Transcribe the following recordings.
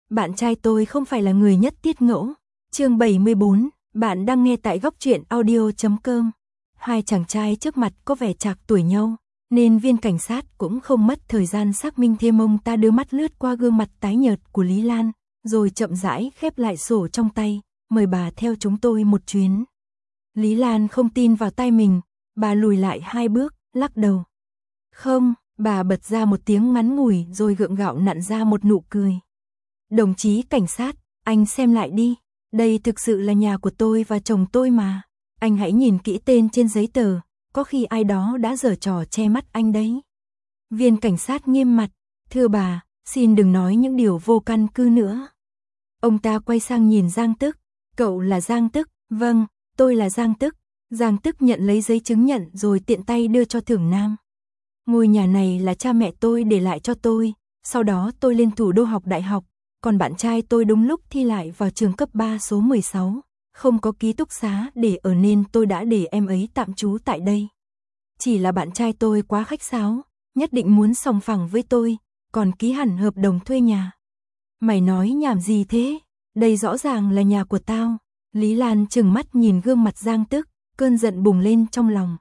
Bạn trai tôi không phải là người nhất tiết ngẫu. Chương 74, bạn đang nghe tại góc truyện audio.com. Hai chàng trai trước mặt có vẻ trạc tuổi nhau, nên viên cảnh sát cũng không mất thời gian xác minh thêm. Ông ta đưa mắt lướt qua gương mặt tái nhợt của Lý Lan, rồi chậm rãi khép lại sổ trong tay, mời bà theo chúng tôi một chuyến. Lý Lan không tin vào tai mình, bà lùi lại 2 bước, lắc đầu. Không, bà bật ra một tiếng ngắn ngủi rồi gượng gạo nặn ra một nụ cười. Đồng chí cảnh sát, anh xem lại đi, đây thực sự là nhà của tôi và chồng tôi mà. Anh hãy nhìn kỹ tên trên giấy tờ, có khi ai đó đã giở trò che mắt anh đấy. Viên cảnh sát nghiêm mặt, thưa bà, xin đừng nói những điều vô căn cứ nữa. Ông ta quay sang nhìn Giang Tức, cậu là Giang Tức, vâng, tôi là Giang Tức. Giang Tức nhận lấy giấy chứng nhận rồi tiện tay đưa cho Thưởng Nam. Ngôi nhà này là cha mẹ tôi để lại cho tôi, sau đó tôi lên thủ đô học đại học, còn bạn trai tôi đúng lúc thi lại vào trường cấp 3 số 16, không có ký túc xá để ở nên tôi đã để em ấy tạm trú tại đây. Chỉ là bạn trai tôi quá khách sáo, nhất định muốn sòng phẳng với tôi, còn ký hẳn hợp đồng thuê nhà. Mày nói nhảm gì thế? Đây rõ ràng là nhà của tao. Lý Lan trừng mắt nhìn gương mặt Giang Tức, cơn giận bùng lên trong lòng.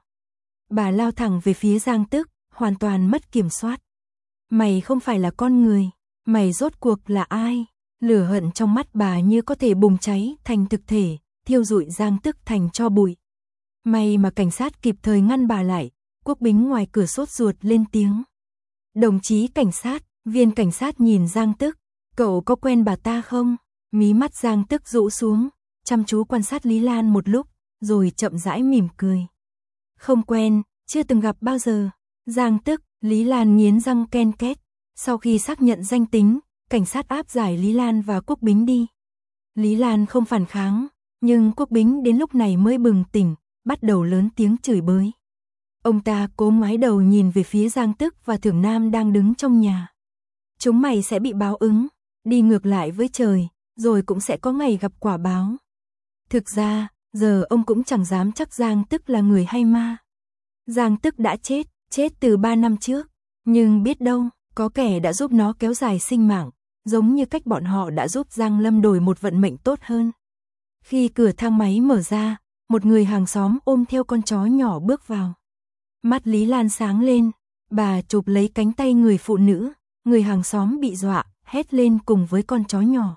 Bà lao thẳng về phía Giang Tức, hoàn toàn mất kiểm soát. Mày không phải là con người, mày rốt cuộc là ai? Lửa hận trong mắt bà như có thể bùng cháy thành thực thể, thiêu rụi Giang Tức thành tro bụi. May mà cảnh sát kịp thời ngăn bà lại. Quốc Bính ngoài cửa sốt ruột lên tiếng. Đồng chí cảnh sát, viên cảnh sát nhìn Giang Tức, cậu có quen bà ta không? Mí mắt Giang Tức rũ xuống, chăm chú quan sát Lý Lan một lúc, rồi chậm rãi mỉm cười. Không quen, chưa từng gặp bao giờ. Giang Tức, Lý Lan nghiến răng ken két. Sau khi xác nhận danh tính, cảnh sát áp giải Lý Lan và Quốc Bính đi. Lý Lan không phản kháng, nhưng Quốc Bính đến lúc này mới bừng tỉnh, bắt đầu lớn tiếng chửi bới. Ông ta cố ngoái đầu nhìn về phía Giang Tức và Thưởng Nam đang đứng trong nhà. Chúng mày sẽ bị báo ứng, đi ngược lại với trời, rồi cũng sẽ có ngày gặp quả báo. Thực ra, giờ ông cũng chẳng dám chắc Giang Tức là người hay ma. Giang Tức đã chết từ 3 năm trước, nhưng biết đâu, có kẻ đã giúp nó kéo dài sinh mạng, giống như cách bọn họ đã giúp Giang Lâm đổi một vận mệnh tốt hơn. Khi cửa thang máy mở ra, một người hàng xóm ôm theo con chó nhỏ bước vào. Mắt Lý Lan sáng lên, bà chụp lấy cánh tay người phụ nữ, người hàng xóm bị dọa, hét lên cùng với con chó nhỏ.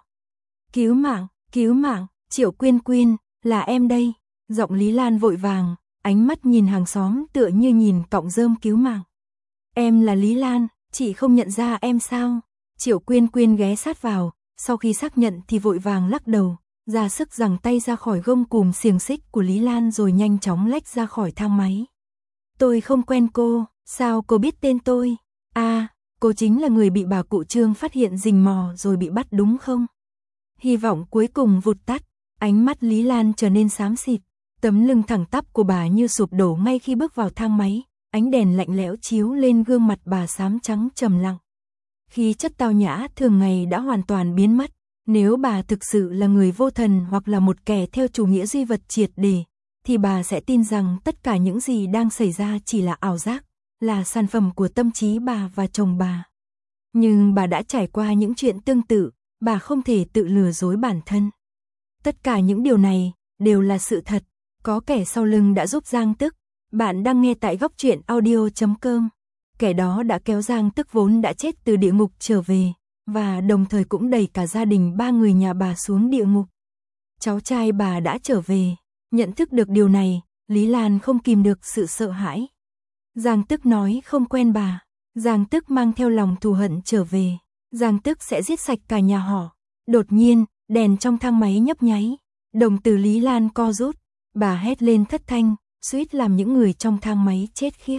Cứu mạng, Triệu Quyên Quyên, là em đây. Giọng Lý Lan vội vàng, ánh mắt nhìn hàng xóm tựa như nhìn cọng rơm cứu mạng. Em là Lý Lan, chị không nhận ra em sao? Triệu Quyên Quyên ghé sát vào, sau khi xác nhận thì vội vàng lắc đầu, ra sức giằng tay ra khỏi gông cùm xiềng xích của Lý Lan rồi nhanh chóng lách ra khỏi thang máy. Tôi không quen cô, sao cô biết tên tôi? À, cô chính là người bị bà cụ Trương phát hiện rình mò rồi bị bắt đúng không? Hy vọng cuối cùng vụt tắt, ánh mắt Lý Lan trở nên xám xịt, tấm lưng thẳng tắp của bà như sụp đổ ngay khi bước vào thang máy, ánh đèn lạnh lẽo chiếu lên gương mặt bà xám trắng trầm lặng. Khí chất tao nhã thường ngày đã hoàn toàn biến mất, nếu bà thực sự là người vô thần hoặc là một kẻ theo chủ nghĩa duy vật triệt để, thì bà sẽ tin rằng tất cả những gì đang xảy ra chỉ là ảo giác, là sản phẩm của tâm trí bà và chồng bà. Nhưng bà đã trải qua những chuyện tương tự, bà không thể tự lừa dối bản thân. Tất cả những điều này đều là sự thật, có kẻ sau lưng đã giúp Giang Tức. Bạn đang nghe tại góc truyện audio.com. Kẻ đó đã kéo Giang Tức vốn đã chết từ địa ngục trở về, và đồng thời cũng đẩy cả gia đình 3 người nhà bà xuống địa ngục. Cháu trai bà đã trở về. Nhận thức được điều này, Lý Lan không kìm được sự sợ hãi. Giang Tức nói không quen bà. Giang Tức mang theo lòng thù hận trở về. Giang Tức sẽ giết sạch cả nhà họ. Đột nhiên, đèn trong thang máy nhấp nháy. Đồng tử Lý Lan co rút. Bà hét lên thất thanh, suýt làm những người trong thang máy chết khiếp.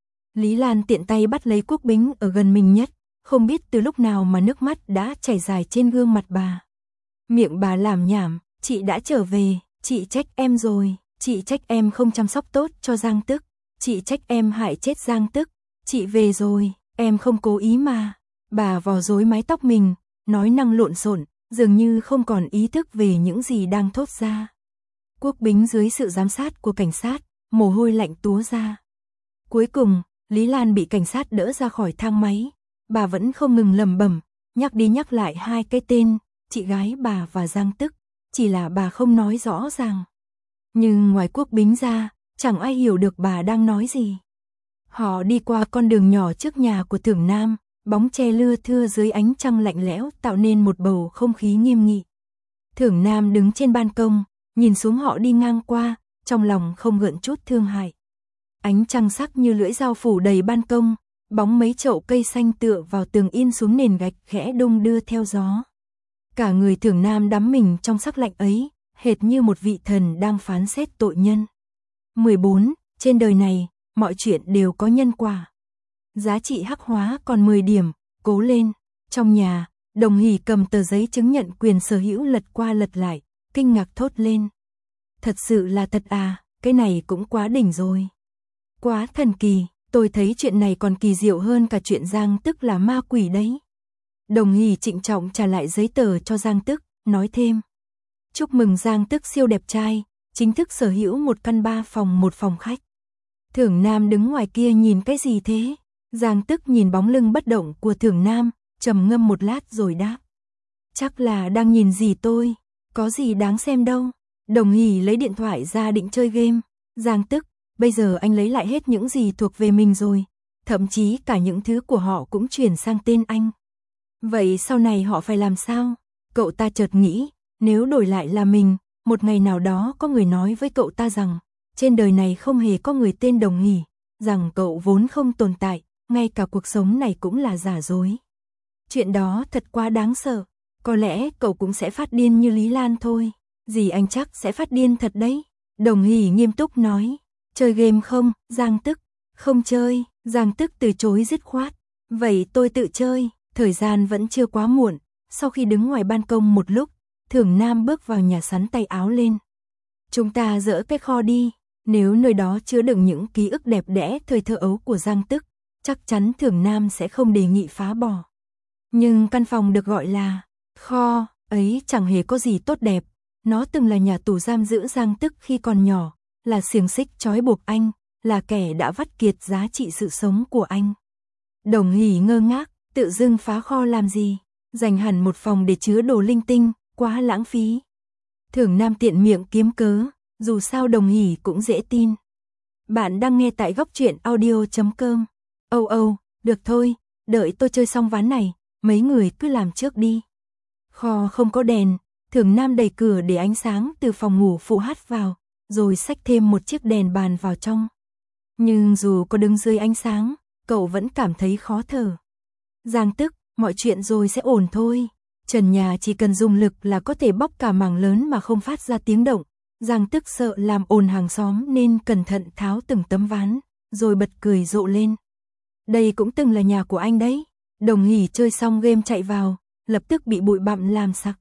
Lý Lan tiện tay bắt lấy Quốc Bính ở gần mình nhất. Không biết từ lúc nào mà nước mắt đã chảy dài trên gương mặt bà. Miệng bà làm nhảm, chị đã trở về. Chị trách em rồi, chị trách em không chăm sóc tốt cho Giang Tức, chị trách em hại chết Giang Tức, chị về rồi, em không cố ý mà. Bà vò rối mái tóc mình, nói năng lộn xộn, dường như không còn ý thức về những gì đang thốt ra. Quốc Bính dưới sự giám sát của cảnh sát, mồ hôi lạnh túa ra. Cuối cùng, Lý Lan bị cảnh sát đỡ ra khỏi thang máy, bà vẫn không ngừng lẩm bẩm, nhắc đi nhắc lại hai cái tên, chị gái bà và Giang Tức, chỉ là bà không nói rõ ràng. Nhưng ngoài Quốc Bính ra, chẳng ai hiểu được bà đang nói gì. Họ đi qua con đường nhỏ trước nhà của Thưởng Nam, bóng tre lưa thưa dưới ánh trăng lạnh lẽo tạo nên một bầu không khí nghiêm nghị. Thưởng Nam đứng trên ban công, nhìn xuống họ đi ngang qua, trong lòng không gợn chút thương hại. Ánh trăng sắc như lưỡi dao phủ đầy ban công, bóng mấy chậu cây xanh tựa vào tường in xuống nền gạch khẽ đung đưa theo gió. Cả người Thưởng Nam đắm mình trong sắc lạnh ấy, hệt như một vị thần đang phán xét tội nhân. 14. Trên đời này, mọi chuyện đều có nhân quả. Giá trị hắc hóa còn 10 điểm, cố lên. Trong nhà, Đồng Hỷ cầm tờ giấy chứng nhận quyền sở hữu lật qua lật lại, kinh ngạc thốt lên. Thật sự là thật à, cái này cũng quá đỉnh rồi. Quá thần kỳ, tôi thấy chuyện này còn kỳ diệu hơn cả chuyện Giang Tức là ma quỷ đấy. Đồng Hỷ trịnh trọng trả lại giấy tờ cho Giang Tức, nói thêm. Chúc mừng Giang Tức siêu đẹp trai, chính thức sở hữu một căn 3 phòng 1 phòng khách. Thưởng Nam đứng ngoài kia nhìn cái gì thế? Giang Tức nhìn bóng lưng bất động của Thưởng Nam, trầm ngâm một lát rồi đáp. Chắc là đang nhìn gì tôi, có gì đáng xem đâu. Đồng Hỷ lấy điện thoại ra định chơi game. Giang Tức, bây giờ anh lấy lại hết những gì thuộc về mình rồi, thậm chí cả những thứ của họ cũng chuyển sang tên anh. Vậy sau này họ phải làm sao? Cậu ta chợt nghĩ, nếu đổi lại là mình, một ngày nào đó có người nói với cậu ta rằng, trên đời này không hề có người tên Đồng Hỷ, rằng cậu vốn không tồn tại, ngay cả cuộc sống này cũng là giả dối. Chuyện đó thật quá đáng sợ, có lẽ cậu cũng sẽ phát điên như Lý Lan thôi. Dì anh chắc sẽ phát điên thật đấy. Đồng Hỷ nghiêm túc nói, chơi game không? Giang Tức, không chơi. Giang Tức từ chối dứt khoát. Vậy tôi tự chơi. Thời gian vẫn chưa quá muộn. Sau khi đứng ngoài ban công một lúc, Thưởng Nam bước vào nhà sắn tay áo lên. Chúng ta dỡ cái kho đi. Nếu nơi đó chứa đựng những ký ức đẹp đẽ thời thơ ấu của Giang Tức, chắc chắn Thưởng Nam sẽ không đề nghị phá bỏ. Nhưng căn phòng được gọi là kho ấy chẳng hề có gì tốt đẹp. Nó từng là nhà tù giam giữ Giang Tức khi còn nhỏ, là xiềng xích trói buộc anh, là kẻ đã vắt kiệt giá trị sự sống của anh. Đồng Hỷ ngơ ngác, tự dưng phá kho làm gì? Dành hẳn một phòng để chứa đồ linh tinh, quá lãng phí. Thưởng Nam tiện miệng kiếm cớ, dù sao Đồng Hỷ cũng dễ tin. Bạn đang nghe tại góc truyện audio.com. Được thôi, đợi tôi chơi xong ván này, mấy người cứ làm trước đi. Kho không có đèn. Thưởng Nam đẩy cửa để ánh sáng từ phòng ngủ phụ hát vào, rồi xách thêm một chiếc đèn bàn vào trong. Nhưng dù có đứng dưới ánh sáng, cậu vẫn cảm thấy khó thở. Giang Tức, mọi chuyện rồi sẽ ổn thôi. Trần nhà chỉ cần dùng lực là có thể bóc cả mảng lớn mà không phát ra tiếng động. Giang Tức sợ làm ồn hàng xóm nên cẩn thận tháo từng tấm ván, rồi bật cười rộ lên. Đây cũng từng là nhà của anh đấy. Đồng Hỷ chơi xong game chạy vào, lập tức bị bụi bặm làm sặc.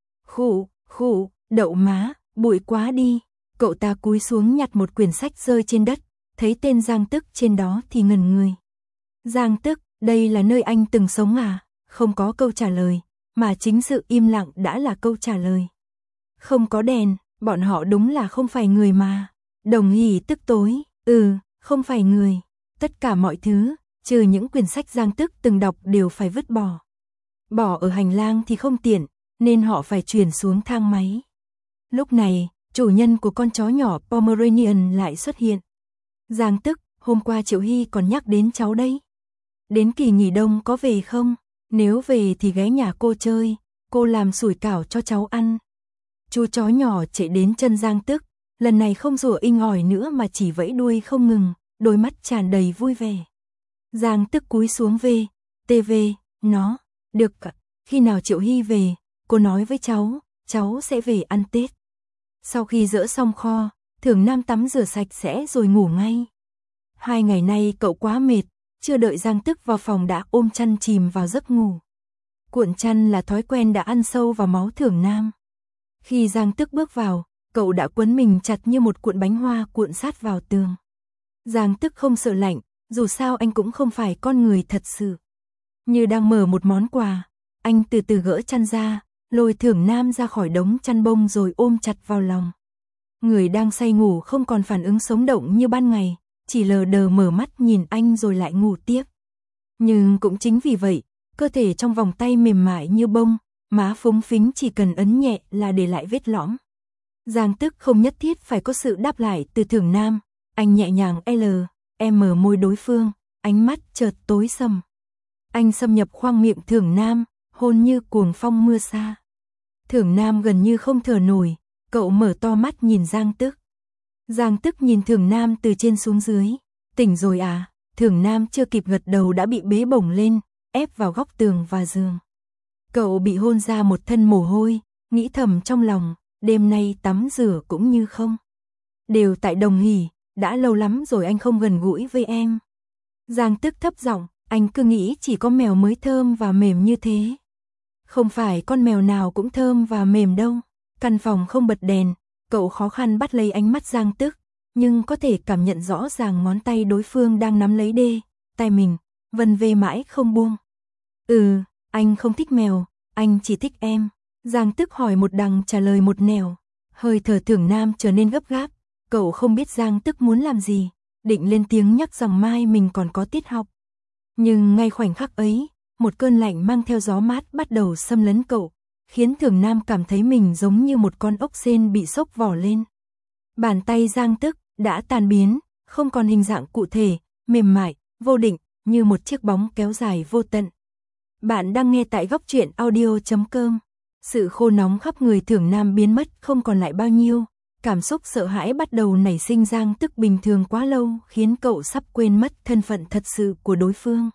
Khụ, đậu má, bụi quá đi. Cậu ta cúi xuống nhặt một quyển sách rơi trên đất, thấy tên Giang Tức trên đó thì ngẩn người. Giang Tức, đây là nơi anh từng sống à? Không có câu trả lời, mà chính sự im lặng đã là câu trả lời. Không có đèn, bọn họ đúng là không phải người mà. Đồng Hỷ tức tối, không phải người. Tất cả mọi thứ, trừ những quyển sách Giang Tức từng đọc đều phải vứt bỏ. Bỏ ở hành lang thì không tiện, nên họ phải chuyển xuống thang máy. Lúc này, chủ nhân của con chó nhỏ Pomeranian lại xuất hiện. Giang Tức, hôm qua Triệu Hy còn nhắc đến cháu đấy. Đến kỳ nghỉ đông có về không? Nếu về thì ghé nhà cô chơi, cô làm sủi cảo cho cháu ăn. Chú chó nhỏ chạy đến chân Giang Tức, lần này không rủa inh ỏi nữa mà chỉ vẫy đuôi không ngừng, đôi mắt tràn đầy vui vẻ. Giang Tức cúi xuống về, nó, được, khi nào Triệu Hy về, cô nói với cháu sẽ về ăn Tết. Sau khi dỡ xong kho, Thưởng Nam tắm rửa sạch sẽ rồi ngủ ngay. 2 ngày nay cậu quá mệt, chưa đợi Giang Tức vào phòng đã ôm chăn chìm vào giấc ngủ. Cuộn chăn là thói quen đã ăn sâu vào máu Thưởng Nam. Khi Giang Tức bước vào, cậu đã quấn mình chặt như một cuộn bánh hoa cuộn sát vào tường. Giang Tức không sợ lạnh, dù sao anh cũng không phải con người thật sự. Như đang mở một món quà, anh từ từ gỡ chăn ra, lôi Thưởng Nam ra khỏi đống chăn bông rồi ôm chặt vào lòng. Người đang say ngủ không còn phản ứng sống động như ban ngày, chỉ lờ đờ mở mắt nhìn anh rồi lại ngủ tiếp. Nhưng cũng chính vì vậy, cơ thể trong vòng tay mềm mại như bông, má phúng phính chỉ cần ấn nhẹ là để lại vết lõm. Giang Tức không nhất thiết phải có sự đáp lại từ Thưởng Nam, anh nhẹ nhàng M môi đối phương, ánh mắt chợt tối sầm. Anh xâm nhập khoang miệng Thưởng Nam, hôn như cuồng phong mưa xa. Thưởng Nam gần như không thở nổi, cậu mở to mắt nhìn Giang Tức. Giang Tức nhìn Thưởng Nam từ trên xuống dưới, tỉnh rồi à? Thưởng Nam chưa kịp gật đầu đã bị bế bổng lên, ép vào góc tường và giường. Cậu bị hôn ra một thân mồ hôi, nghĩ thầm trong lòng, đêm nay tắm rửa cũng như không. Đều tại Đồng Hỷ, đã lâu lắm rồi anh không gần gũi với em. Giang Tức thấp giọng, anh cứ nghĩ chỉ có mèo mới thơm và mềm như thế. Không phải con mèo nào cũng thơm và mềm đâu. Căn phòng không bật đèn, cậu khó khăn bắt lấy ánh mắt Giang Tức, nhưng có thể cảm nhận rõ ràng ngón tay đối phương đang nắm lấy tay mình, vân vê mãi không buông. Anh không thích mèo, anh chỉ thích em. Giang Tức hỏi một đằng trả lời một nẻo. Hơi thở Thưởng Nam trở nên gấp gáp, cậu không biết Giang Tức muốn làm gì, định lên tiếng nhắc rằng mai mình còn có tiết học. Nhưng ngay khoảnh khắc ấy, một cơn lạnh mang theo gió mát bắt đầu xâm lấn cậu, khiến Thưởng Nam cảm thấy mình giống như một con ốc sên bị xốc vỏ lên. Bàn tay Giang Tức đã tan biến, không còn hình dạng cụ thể, mềm mại, vô định, như một chiếc bóng kéo dài vô tận. Bạn đang nghe tại góc truyện audio.com. Sự khô nóng khắp người Thưởng Nam biến mất không còn lại bao nhiêu, cảm xúc sợ hãi bắt đầu nảy sinh. Giang Tức bình thường quá lâu khiến cậu sắp quên mất thân phận thật sự của đối phương.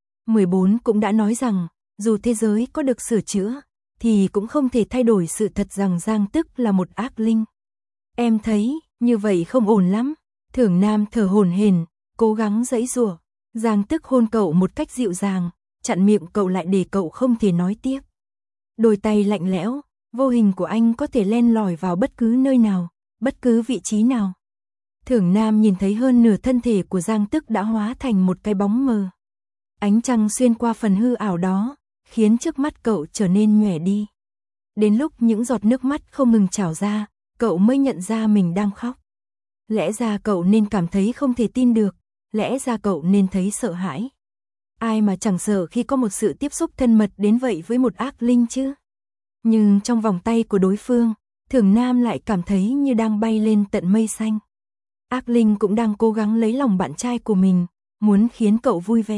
14 cũng đã nói rằng, dù thế giới có được sửa chữa, thì cũng không thể thay đổi sự thật rằng Giang Tức là một ác linh. Em thấy, như vậy không ổn lắm. Thưởng Nam thở hổn hển, cố gắng giãy giụa. Giang Tức hôn cậu một cách dịu dàng, chặn miệng cậu lại để cậu không thể nói tiếp. Đôi tay lạnh lẽo, vô hình của anh có thể len lỏi vào bất cứ nơi nào, bất cứ vị trí nào. Thưởng Nam nhìn thấy hơn nửa thân thể của Giang Tức đã hóa thành một cái bóng mờ. Ánh trăng xuyên qua phần hư ảo đó, khiến trước mắt cậu trở nên nhòe đi. Đến lúc những giọt nước mắt không ngừng trào ra, cậu mới nhận ra mình đang khóc. Lẽ ra cậu nên cảm thấy không thể tin được, lẽ ra cậu nên thấy sợ hãi. Ai mà chẳng sợ khi có một sự tiếp xúc thân mật đến vậy với một ác linh chứ. Nhưng trong vòng tay của đối phương, Thưởng Nam lại cảm thấy như đang bay lên tận mây xanh. Ác linh cũng đang cố gắng lấy lòng bạn trai của mình, muốn khiến cậu vui vẻ.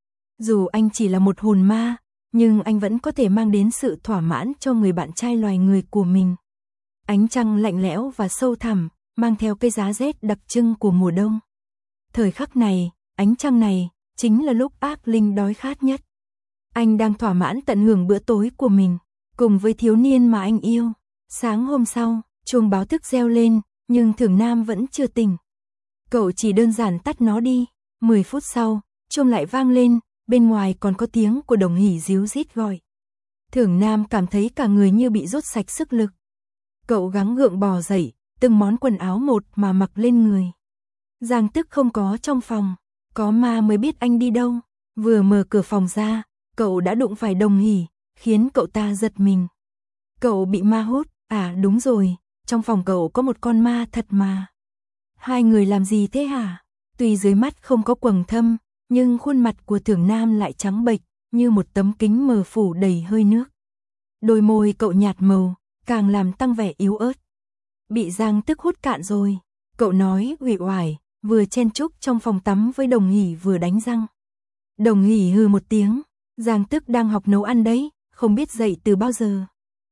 Dù anh chỉ là một hồn ma, nhưng anh vẫn có thể mang đến sự thỏa mãn cho người bạn trai loài người của mình. Ánh trăng lạnh lẽo và sâu thẳm, mang theo cái giá rét đặc trưng của mùa đông. Thời khắc này, ánh trăng này, chính là lúc ác linh đói khát nhất. Anh đang thỏa mãn tận hưởng bữa tối của mình, cùng với thiếu niên mà anh yêu. Sáng hôm sau, chuông báo thức reo lên, nhưng Thưởng Nam vẫn chưa tỉnh. Cậu chỉ đơn giản tắt nó đi. 10 phút sau, chuông lại vang lên, bên ngoài còn có tiếng của Đồng Hỷ ríu rít gọi. Thưởng Nam cảm thấy cả người như bị rút sạch sức lực. Cậu gắng gượng bò dậy, từng món quần áo một mà mặc lên người. Giang Tức không có trong phòng, có ma mới biết anh đi đâu. Vừa mở cửa phòng ra, cậu đã đụng phải Đồng Hỷ, khiến cậu ta giật mình. Cậu bị ma hút, à đúng rồi, trong phòng cậu có một con ma thật mà. Hai người làm gì thế hả? Tuy dưới mắt không có quầng thâm, nhưng khuôn mặt của Thưởng Nam lại trắng bệch, như một tấm kính mờ phủ đầy hơi nước. Đôi môi cậu nhạt màu, càng làm tăng vẻ yếu ớt. Bị Giang Tức hút cạn rồi, cậu nói uể oải, vừa chen chúc trong phòng tắm với Đồng Hỷ vừa đánh răng. Đồng Hỷ hừ một tiếng, Giang Tức đang học nấu ăn đấy, không biết dậy từ bao giờ.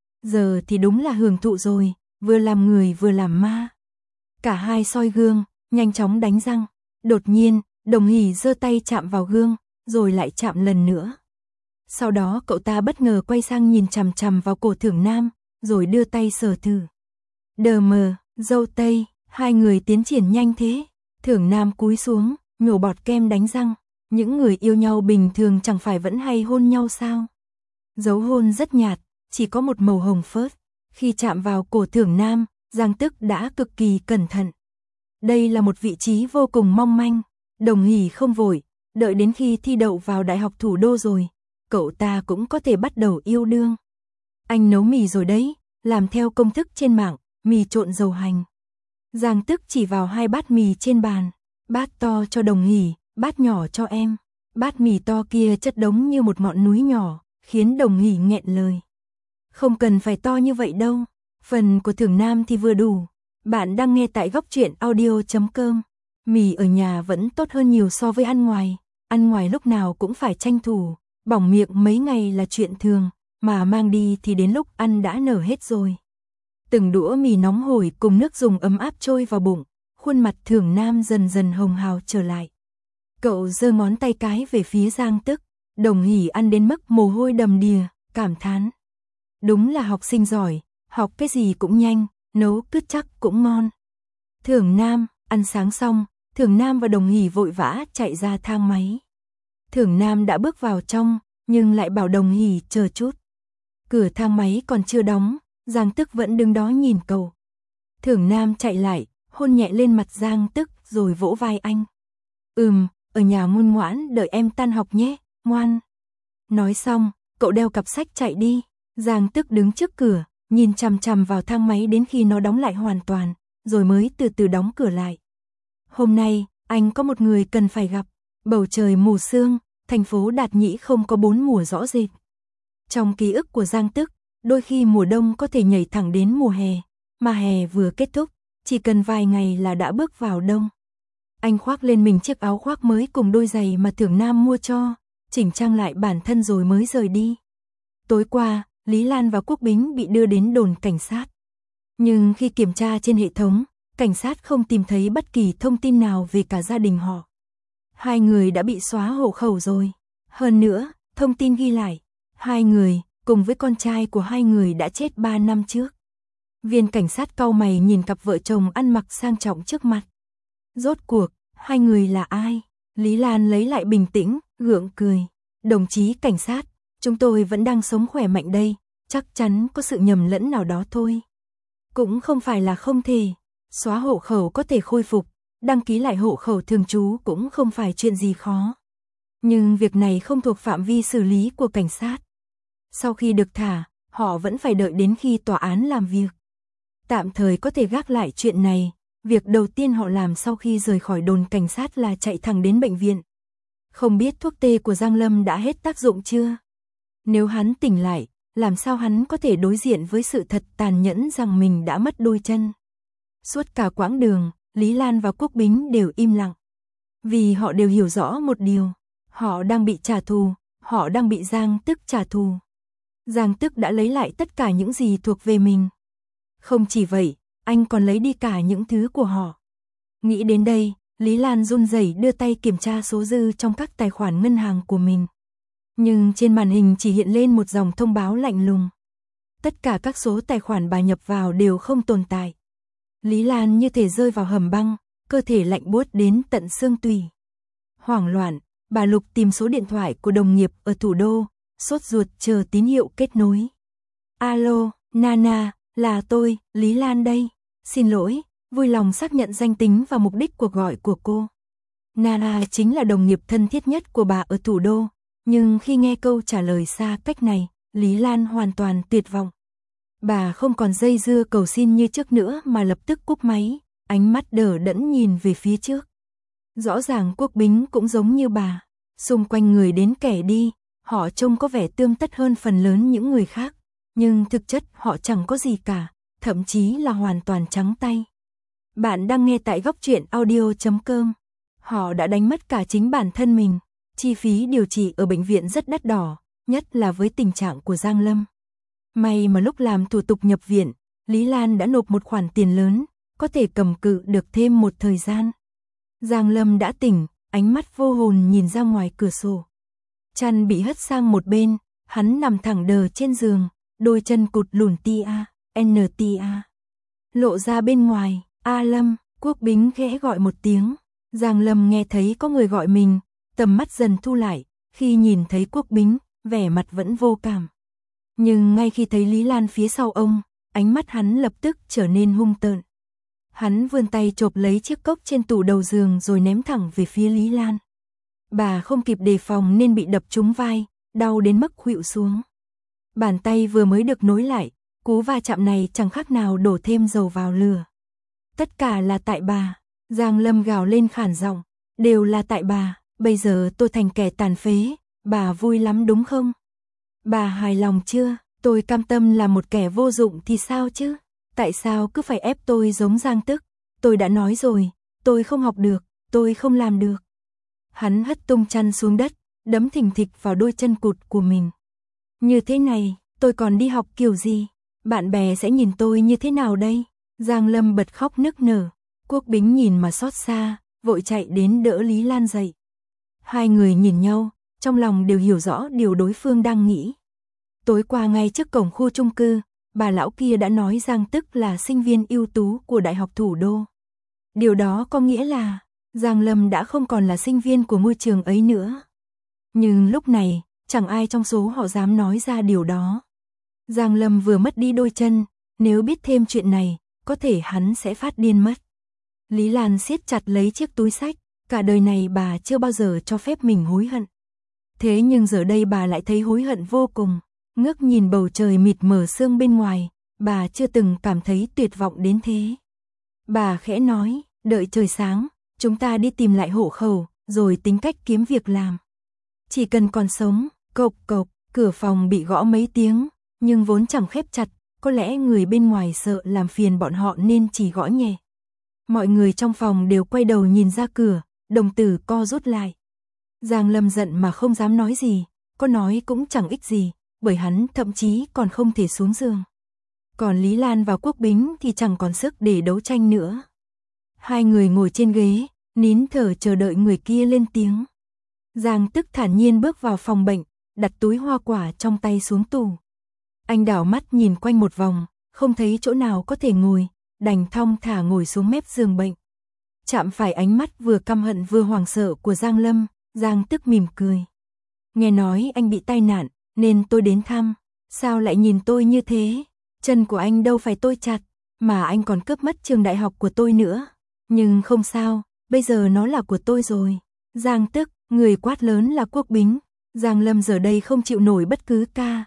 Giờ thì đúng là hưởng thụ rồi, vừa làm người vừa làm ma. Cả hai soi gương, nhanh chóng đánh răng. Đột nhiên, Đồng Hỷ giơ tay chạm vào gương, rồi lại chạm lần nữa. Sau đó cậu ta bất ngờ quay sang nhìn chằm chằm vào cổ Thưởng Nam, rồi đưa tay sờ thử. Đờ mờ, dâu tây, hai người tiến triển nhanh thế. Thưởng Nam cúi xuống, nhổ bọt kem đánh răng. Những người yêu nhau bình thường chẳng phải vẫn hay hôn nhau sao? Dấu hôn rất nhạt, chỉ có một màu hồng phớt. Khi chạm vào cổ Thưởng Nam, Giang Tức đã cực kỳ cẩn thận. Đây là một vị trí vô cùng mong manh. Đồng Hỷ không vội, đợi đến khi thi đậu vào Đại học Thủ đô rồi, cậu ta cũng có thể bắt đầu yêu đương. Anh nấu mì rồi đấy, làm theo công thức trên mạng, mì trộn dầu hành. Giang Tức chỉ vào hai bát mì trên bàn, bát to cho Đồng Hỷ, bát nhỏ cho em. Bát mì to kia chất đống như một ngọn núi nhỏ, khiến Đồng Hỷ nghẹn lời. Không cần phải to như vậy đâu, phần của Thưởng Nam thì vừa đủ. Bạn đang nghe tại góc truyện audio.com. Mì ở nhà vẫn tốt hơn nhiều so với ăn ngoài lúc nào cũng phải tranh thủ, bỏng miệng mấy ngày là chuyện thường, mà mang đi thì đến lúc ăn đã nở hết rồi. Từng đũa mì nóng hổi cùng nước dùng ấm áp trôi vào bụng, khuôn mặt Thưởng Nam dần dần hồng hào trở lại. Cậu giơ ngón tay cái về phía Giang Tức, Đồng Hỷ ăn đến mức mồ hôi đầm đìa, cảm thán. Đúng là học sinh giỏi, học cái gì cũng nhanh, nấu cứ chắc cũng ngon. Thưởng Nam, ăn sáng xong, Thưởng Nam và Đồng Hỷ vội vã chạy ra thang máy. Thưởng Nam đã bước vào trong, nhưng lại bảo Đồng Hỷ chờ chút. Cửa thang máy còn chưa đóng, Giang Tức vẫn đứng đó nhìn cậu. Thưởng Nam chạy lại, hôn nhẹ lên mặt Giang Tức rồi vỗ vai anh. Ở nhà ngoan ngoãn đợi em tan học nhé, ngoan. Nói xong, cậu đeo cặp sách chạy đi. Giang Tức đứng trước cửa, nhìn chằm chằm vào thang máy đến khi nó đóng lại hoàn toàn, rồi mới từ từ đóng cửa lại. Hôm nay, anh có một người cần phải gặp. Bầu trời mù sương, thành phố Đạt Nhĩ không có 4 mùa rõ rệt. Trong ký ức của Giang Tức, đôi khi mùa đông có thể nhảy thẳng đến mùa hè, mà hè vừa kết thúc, chỉ cần vài ngày là đã bước vào đông. Anh khoác lên mình chiếc áo khoác mới cùng đôi giày mà Thưởng Nam mua cho, chỉnh trang lại bản thân rồi mới rời đi. Tối qua, Lý Lan và Quốc Bính bị đưa đến đồn cảnh sát. Nhưng khi kiểm tra trên hệ thống, cảnh sát không tìm thấy bất kỳ thông tin nào về cả gia đình họ. Hai người đã bị xóa hộ khẩu rồi. Hơn nữa, thông tin ghi lại, hai người, cùng với con trai của hai người đã chết 3 năm trước. Viên cảnh sát cau mày nhìn cặp vợ chồng ăn mặc sang trọng trước mặt. Rốt cuộc, hai người là ai? Lý Lan lấy lại bình tĩnh, gượng cười. Đồng chí cảnh sát, chúng tôi vẫn đang sống khỏe mạnh đây, chắc chắn có sự nhầm lẫn nào đó thôi. Cũng không phải là không thể, xóa hộ khẩu có thể khôi phục, đăng ký lại hộ khẩu thường trú cũng không phải chuyện gì khó. Nhưng việc này không thuộc phạm vi xử lý của cảnh sát. Sau khi được thả, họ vẫn phải đợi đến khi tòa án làm việc. Tạm thời có thể gác lại chuyện này, việc đầu tiên họ làm sau khi rời khỏi đồn cảnh sát là chạy thẳng đến bệnh viện. Không biết thuốc tê của Giang Lâm đã hết tác dụng chưa? Nếu hắn tỉnh lại, làm sao hắn có thể đối diện với sự thật tàn nhẫn rằng mình đã mất đôi chân? Suốt cả quãng đường, Lý Lan và Quốc Bính đều im lặng. Vì họ đều hiểu rõ một điều, họ đang bị trả thù, họ đang bị Giang Tức trả thù. Giang Tức đã lấy lại tất cả những gì thuộc về mình. Không chỉ vậy, anh còn lấy đi cả những thứ của họ. Nghĩ đến đây, Lý Lan run rẩy đưa tay kiểm tra số dư trong các tài khoản ngân hàng của mình. Nhưng trên màn hình chỉ hiện lên một dòng thông báo lạnh lùng. Tất cả các số tài khoản bà nhập vào đều không tồn tại. Lý Lan như thể rơi vào hầm băng, cơ thể lạnh buốt đến tận xương tủy. Hoảng loạn, bà Lục tìm số điện thoại của đồng nghiệp ở thủ đô, sốt ruột chờ tín hiệu kết nối. Alo, Nana, là tôi, Lý Lan đây. Xin lỗi, vui lòng xác nhận danh tính và mục đích cuộc gọi của cô. Nana chính là đồng nghiệp thân thiết nhất của bà ở thủ đô, nhưng khi nghe câu trả lời xa cách này, Lý Lan hoàn toàn tuyệt vọng. Bà không còn dây dưa cầu xin như trước nữa mà lập tức cúp máy, ánh mắt đờ đẫn nhìn về phía trước. Rõ ràng Quốc Bính cũng giống như bà, xung quanh người đến kẻ đi, họ trông có vẻ tươm tất hơn phần lớn những người khác, nhưng thực chất họ chẳng có gì cả, thậm chí là hoàn toàn trắng tay. Bạn đang nghe tại góc truyện audio.com. Họ đã đánh mất cả chính bản thân mình, chi phí điều trị ở bệnh viện rất đắt đỏ, nhất là với tình trạng của Giang Lâm. May mà lúc làm thủ tục nhập viện, Lý Lan đã nộp một khoản tiền lớn, có thể cầm cự được thêm một thời gian. Giang Lâm đã tỉnh, ánh mắt vô hồn nhìn ra ngoài cửa sổ. Chăn bị hất sang một bên, hắn nằm thẳng đờ trên giường, đôi chân cụt lùn tia, NTA. Lộ ra bên ngoài, A Lâm, Quốc Bính khẽ gọi một tiếng. Giang Lâm nghe thấy có người gọi mình, tầm mắt dần thu lại, khi nhìn thấy Quốc Bính, vẻ mặt vẫn vô cảm. Nhưng ngay khi thấy Lý Lan phía sau ông, ánh mắt hắn lập tức trở nên hung tợn. Hắn vươn tay chộp lấy chiếc cốc trên tủ đầu giường rồi ném thẳng về phía Lý Lan. Bà không kịp đề phòng nên bị đập trúng vai, đau đến mức khuỵu xuống. Bàn tay vừa mới được nối lại, cú va chạm này chẳng khác nào đổ thêm dầu vào lửa. Tất cả là tại bà, Giang Lâm gào lên khản giọng, đều là tại bà bây giờ tôi thành kẻ tàn phế, bà vui lắm đúng không? Bà hài lòng chưa? Tôi cam tâm là một kẻ vô dụng thì sao chứ? Tại sao cứ phải ép tôi giống Giang Tức? Tôi đã nói rồi, tôi không học được, tôi không làm được. Hắn hất tung chăn xuống đất, đấm thình thịch vào đôi chân cụt của mình. Như thế này, tôi còn đi học kiểu gì? Bạn bè sẽ nhìn tôi như thế nào đây? Giang Lâm bật khóc nức nở. Quốc Bính nhìn mà xót xa, vội chạy đến đỡ Lý Lan dậy. Hai người nhìn nhau, trong lòng đều hiểu rõ điều đối phương đang nghĩ. Tối qua ngay trước cổng khu chung cư, bà lão kia đã nói Giang Tức là sinh viên ưu tú của Đại học Thủ đô. Điều đó có nghĩa là Giang Lâm đã không còn là sinh viên của ngôi trường ấy nữa. Nhưng lúc này, chẳng ai trong số họ dám nói ra điều đó. Giang Lâm vừa mất đi đôi chân, nếu biết thêm chuyện này, có thể hắn sẽ phát điên mất. Lý Lan siết chặt lấy chiếc túi xách, cả đời này bà chưa bao giờ cho phép mình hối hận. Thế nhưng giờ đây bà lại thấy hối hận vô cùng, ngước nhìn bầu trời mịt mờ sương bên ngoài, bà chưa từng cảm thấy tuyệt vọng đến thế. Bà khẽ nói, đợi trời sáng, chúng ta đi tìm lại hộ khẩu, rồi tính cách kiếm việc làm. Chỉ cần còn sống, cộc cộc, cửa phòng bị gõ mấy tiếng, nhưng vốn chẳng khép chặt, có lẽ người bên ngoài sợ làm phiền bọn họ nên chỉ gõ nhẹ. Mọi người trong phòng đều quay đầu nhìn ra cửa, đồng tử co rút lại. Giang Lâm giận mà không dám nói gì, có nói cũng chẳng ích gì, bởi hắn thậm chí còn không thể xuống giường. Còn Lý Lan và Quốc Bính thì chẳng còn sức để đấu tranh nữa. Hai người ngồi trên ghế, nín thở chờ đợi người kia lên tiếng. Giang Tức thản nhiên bước vào phòng bệnh, đặt túi hoa quả trong tay xuống tủ. Anh đảo mắt nhìn quanh một vòng, không thấy chỗ nào có thể ngồi, đành thong thả ngồi xuống mép giường bệnh. Chạm phải ánh mắt vừa căm hận vừa hoảng sợ của Giang Lâm, Giang Tức mỉm cười. Nghe nói anh bị tai nạn, nên tôi đến thăm. Sao lại nhìn tôi như thế? Chân của anh đâu phải tôi chặt, mà anh còn cướp mất trường đại học của tôi nữa. Nhưng không sao, bây giờ nó là của tôi rồi. Giang Tức, người quát lớn là Quốc Bính. Giang Lâm giờ đây không chịu nổi bất cứ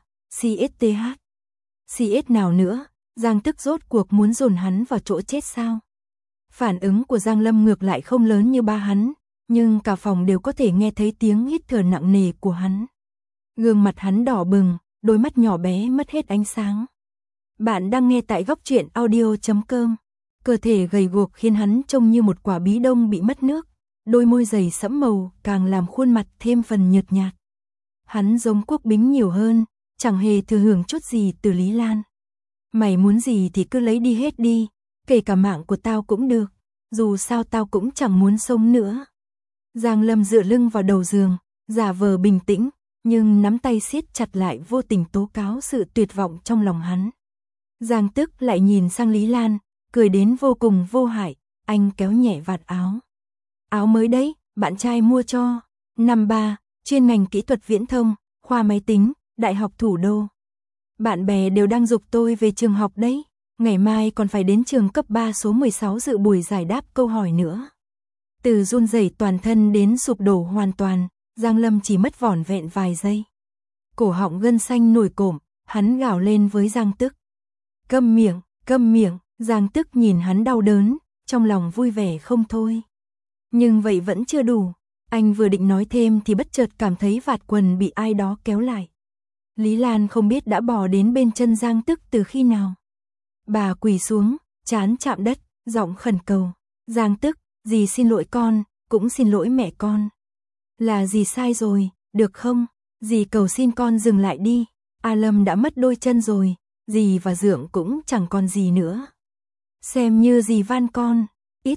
CSTH. CS nào nữa, Giang Tức rốt cuộc muốn dồn hắn vào chỗ chết sao? Phản ứng của Giang Lâm ngược lại không lớn như ba hắn, nhưng cả phòng đều có thể nghe thấy tiếng hít thở nặng nề của hắn. Gương mặt hắn đỏ bừng, đôi mắt nhỏ bé mất hết ánh sáng. Bạn đang nghe tại góc truyện audio.com. Cơ thể gầy guộc khiến hắn trông như một quả bí đông bị mất nước, đôi môi dày sẫm màu càng làm khuôn mặt thêm phần nhợt nhạt. Hắn giống Quốc Bính nhiều hơn, chẳng hề thừa hưởng chút gì từ Lý Lan. Mày muốn gì thì cứ lấy đi hết đi, kể cả mạng của tao cũng được, dù sao tao cũng chẳng muốn sống nữa. Giang Lâm dựa lưng vào đầu giường, giả vờ bình tĩnh, nhưng nắm tay siết chặt lại vô tình tố cáo sự tuyệt vọng trong lòng hắn. Giang Tức lại nhìn sang Lý Lan, cười đến vô cùng vô hại, anh kéo nhẹ vạt áo. Áo mới đấy, bạn trai mua cho. Năm 3, chuyên ngành kỹ thuật viễn thông, khoa máy tính, Đại học Thủ đô. Bạn bè đều đang giục tôi về trường học đấy, ngày mai còn phải đến trường cấp 3 số 16 dự buổi giải đáp câu hỏi nữa. Từ run rẩy toàn thân đến sụp đổ hoàn toàn, Giang Lâm chỉ mất vỏn vẹn vài giây. Cổ họng gân xanh nổi cộm, hắn gào lên với Giang Tức. Câm miệng, Giang Tức nhìn hắn đau đớn, trong lòng vui vẻ không thôi. Nhưng vậy vẫn chưa đủ, anh vừa định nói thêm thì bất chợt cảm thấy vạt quần bị ai đó kéo lại. Lý Lan không biết đã bò đến bên chân Giang Tức từ khi nào. Bà quỳ xuống, trán chạm đất, giọng khẩn cầu. Giang Tức, dì xin lỗi con, cũng xin lỗi mẹ con. Là dì sai rồi, được không? Dì cầu xin con dừng lại đi. A Lâm đã mất đôi chân rồi, dì và Dượng cũng chẳng còn gì nữa. Xem như dì van con,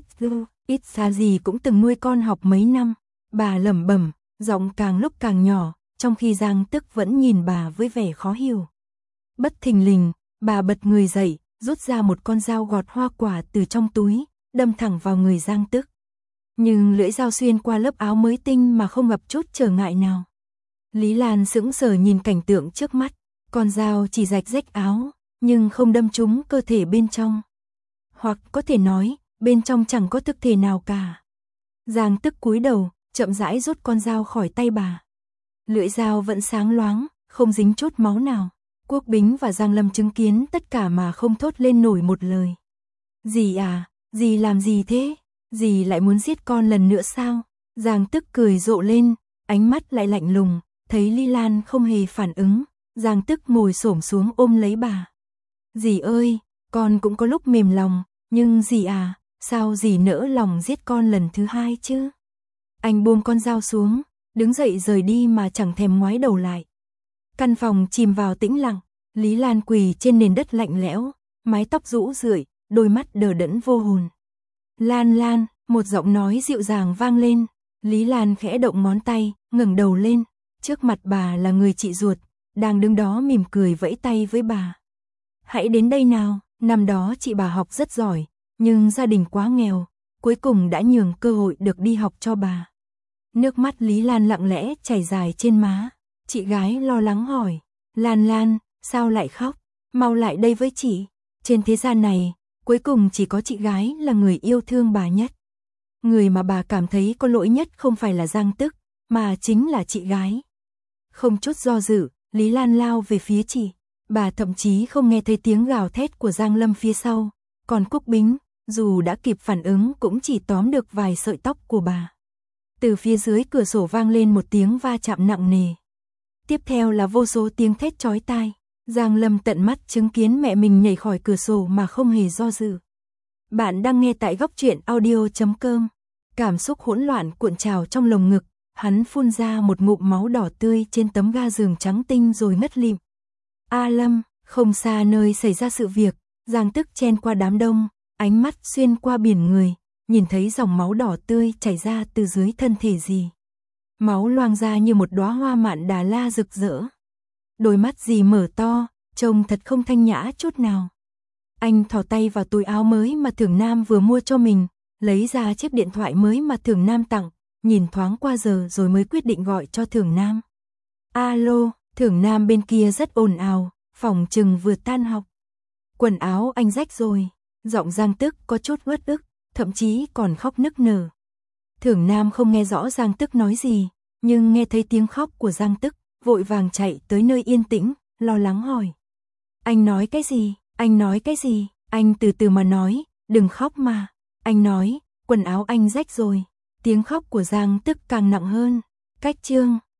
ít ra dì cũng từng nuôi con học mấy năm. Bà lẩm bẩm, giọng càng lúc càng nhỏ, trong khi Giang Tức vẫn nhìn bà với vẻ khó hiểu. Bất thình lình, bà bật người dậy, rút ra một con dao gọt hoa quả từ trong túi, đâm thẳng vào người Giang Tức. Nhưng lưỡi dao xuyên qua lớp áo mới tinh mà không gặp chút trở ngại nào. Lý Lan sững sờ nhìn cảnh tượng trước mắt, con dao chỉ rạch rách áo, nhưng không đâm trúng cơ thể bên trong. Hoặc có thể nói, bên trong chẳng có thực thể nào cả. Giang Tức cúi đầu, chậm rãi rút con dao khỏi tay bà. Lưỡi dao vẫn sáng loáng, không dính chút máu nào. Quốc Bính và Giang Lâm chứng kiến tất cả mà không thốt lên nổi một lời. Dì à, dì làm gì thế? Dì lại muốn giết con lần nữa sao? Giang Tức cười rộ lên, ánh mắt lại lạnh lùng, thấy Lý Lan không hề phản ứng, Giang Tức ngồi xổm xuống ôm lấy bà. Dì ơi, con cũng có lúc mềm lòng, nhưng dì à, sao dì nỡ lòng giết con lần thứ hai chứ? Anh buông con dao xuống, đứng dậy rời đi mà chẳng thèm ngoái đầu lại. Căn phòng chìm vào tĩnh lặng, Lý Lan quỳ trên nền đất lạnh lẽo, mái tóc rũ rượi, đôi mắt đờ đẫn vô hồn. Lan Lan, một giọng nói dịu dàng vang lên, Lý Lan khẽ động ngón tay, ngẩng đầu lên, trước mặt bà là người chị ruột, đang đứng đó mỉm cười vẫy tay với bà. Hãy đến đây nào, năm đó chị bà học rất giỏi, nhưng gia đình quá nghèo, cuối cùng đã nhường cơ hội được đi học cho bà. Nước mắt Lý Lan lặng lẽ chảy dài trên má, chị gái lo lắng hỏi, Lan Lan, sao lại khóc, mau lại đây với chị, trên thế gian này, cuối cùng chỉ có chị gái là người yêu thương bà nhất. Người mà bà cảm thấy có lỗi nhất không phải là Giang Tức, mà chính là chị gái. Không chút do dự, Lý Lan lao về phía chị, bà thậm chí không nghe thấy tiếng gào thét của Giang Lâm phía sau, còn Cúc Bính, dù đã kịp phản ứng cũng chỉ tóm được vài sợi tóc của bà. Từ phía dưới cửa sổ vang lên một tiếng va chạm nặng nề. Tiếp theo là vô số tiếng thét chói tai. Giang Lâm tận mắt chứng kiến mẹ mình nhảy khỏi cửa sổ mà không hề do dự. Bạn đang nghe tại góc truyện audio.com. Cảm xúc hỗn loạn cuộn trào trong lồng ngực, hắn phun ra một ngụm máu đỏ tươi trên tấm ga giường trắng tinh rồi ngất lịm. A Lâm, không xa nơi xảy ra sự việc, Giang Tức chen qua đám đông, ánh mắt xuyên qua biển người, nhìn thấy dòng máu đỏ tươi chảy ra từ dưới thân thể dì. Máu loang ra như một đóa hoa mạn Đà La rực rỡ. Đôi mắt dì mở to, trông thật không thanh nhã chút nào. Anh thò tay vào túi áo mới mà Thưởng Nam vừa mua cho mình, lấy ra chiếc điện thoại mới mà Thưởng Nam tặng, nhìn thoáng qua giờ rồi mới quyết định gọi cho Thưởng Nam. Alo, Thưởng Nam bên kia rất ồn ào, phòng chừng vừa tan học. Quần áo anh rách rồi, giọng Giang Tức có chút uất ức, thậm chí còn khóc nức nở. Thưởng Nam không nghe rõ Giang Tức nói gì, nhưng nghe thấy tiếng khóc của Giang Tức, vội vàng chạy tới nơi yên tĩnh, lo lắng hỏi. Anh nói cái gì? Anh nói cái gì? Anh từ từ mà nói, đừng khóc mà. Anh nói, quần áo anh rách rồi. Tiếng khóc của Giang Tức càng nặng hơn. Cách chương